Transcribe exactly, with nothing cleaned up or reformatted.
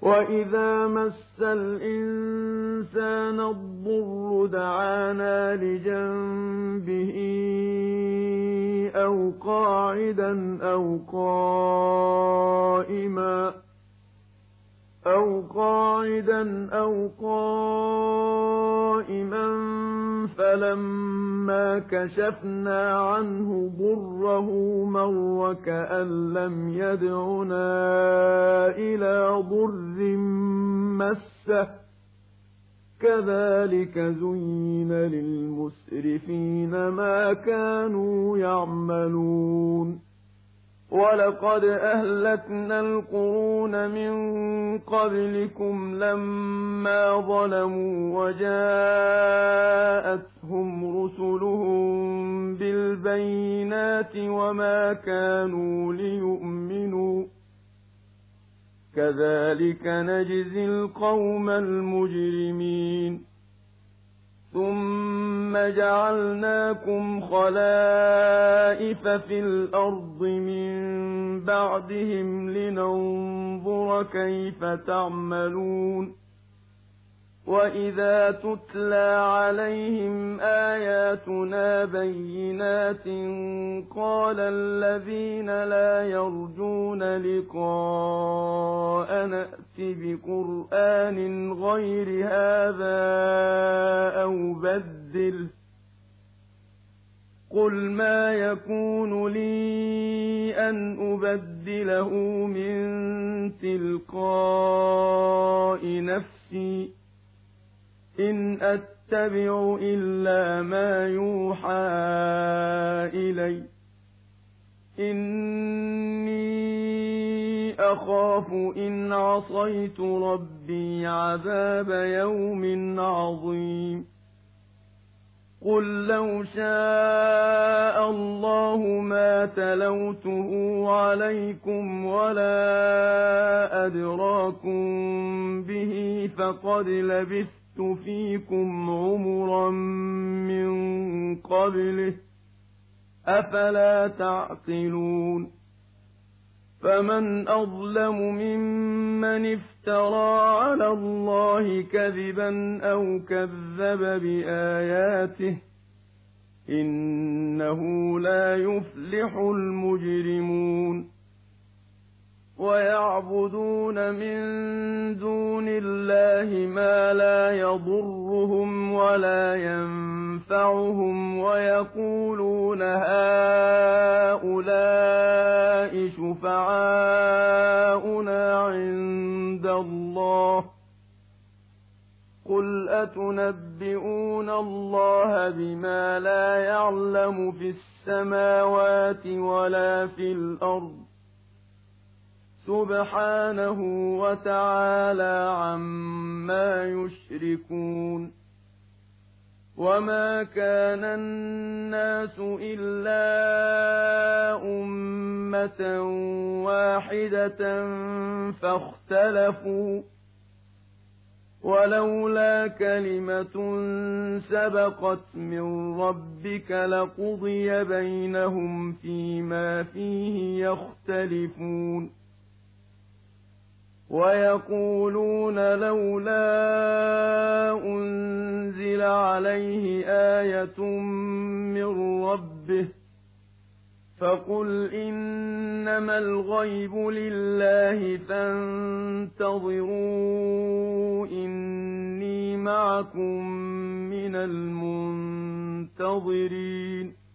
وَإِذَا مَسَّ الْإِنسَانَ الضُّرُّ دَعَانَا لِجَنبِهِ أَوْ قَاعِدًا أَوْ قَائِمًا أَوْ قَاعِدًا أَوْ قَائِمًا فَلَمَّا كَشَفْنَا عَنْهُ ضُرَّهُ مَرَّ كَأَن لَّمْ يَدْعُنَا إِلَىٰ ضُرٍّ مَّسَّهُ كَذَٰلِكَ زُيِّنَ لِلْمُسْرِفِينَ مَا كَانُوا يَعْمَلُونَ وَلَقَدْ أَهْلَكْنَا الْقُرُونَ مِن قَبْلِكُمْ لَمَّا ظَلَمُوا وَجَاءَتْهُمْ رُسُلُهُم بِالْبَيِّنَاتِ وَمَا كَانُوا لِيُؤْمِنُوا ۚ كَذَٰلِكَ نَجْزِي الْقَوْمَ الْمُجْرِمِينَ ثُمَّ جَعَلْنَاكُمْ خَلَائِفَ فِي الْأَرْضِ مِن بَعْدِهِمْ لِنَنظُرَ كَيْفَ تَعْمَلُونَ وَإِذَا تُتْلَىٰ عَلَيْهِمْ آيَاتُنَا بَيِّنَاتٍ قَالَ الَّذِينَ لَا يَرْجُونَ لِقَاءَنَا ائْتِ بِقُرْآنٍ غَيْرِ هَٰذَا أَوْ بَدِّلْهُ ۚ قُلْ مَا يَكُونُ لِي أَنْ أُبَدِّلَهُ مِن تِلْقَاءِ نَفْسِي ۖ إِنْ أَتَّبِعُ إِلَّا مَا يُوحَىٰ إِلَيَّ ۖ إِنِّي أَخَافُ إِنْ عَصَيْتُ رَبِّي عَذَابَ يَوْمٍ عَظِيمٍ قُل لَّوْ شَاءَ اللَّهُ مَا تَلَوْتُهُ عَلَيْكُمْ وَلَا أَدْرَاكُم بِهِ فَقَدْ لَبِثْتُ فِيكُمْ عُمُرًا مِّن قَبْلِهِ ۚ أَفَلَا تَعْقِلُونَ فَمَنْ أَظْلَمُ مِمَّنِ افْتَرَىٰ عَلَى اللَّهِ كَذِبًا أَوْ كَذَّبَ بِآيَاتِهِ ۚ إِنَّهُ لَا يُفْلِحُ الْمُجْرِمُونَ وَيَعْبُدُونَ مِن دُونِ اللَّهِ مَا لَا يَضُرُّهُمْ وَلَا يَنفَعُهُمْ وَيَقُولُونَ هَٰؤُلَاءِ شُفَعَاؤُنَا عِندَ اللَّهِ ۚ قُلْ أَتُنَبِّئُونَ اللَّهَ بِمَا لَا يَعْلَمُ فِي السَّمَاوَاتِ وَلَا فِي الْأَرْضِ ۚ سُبْحَانَهُ وَتَعَالَىٰ عَمَّا يُشْرِكُونَ وَمَا كَانَ النَّاسُ إِلَّا أُمَّةً وَاحِدَةً فَاخْتَلَفُوا ۚ وَلَوْلَا كَلِمَةٌ سَبَقَتْ مِن رَّبِّكَ لَقُضِيَ بَيْنَهُمْ فِيمَا فِيهِ يَخْتَلِفُونَ وَيَقُولُونَ لَوْلَا أُنزِلَ عَلَيْهِ آيَةٌ مِّن رَّبِّهِ ۖ فَقُلْ إِنَّمَا الْغَيْبُ لِلَّهِ فَانتَظِرُوا إِنِّي مَعَكُم مِّنَ الْمُنتَظِرِينَ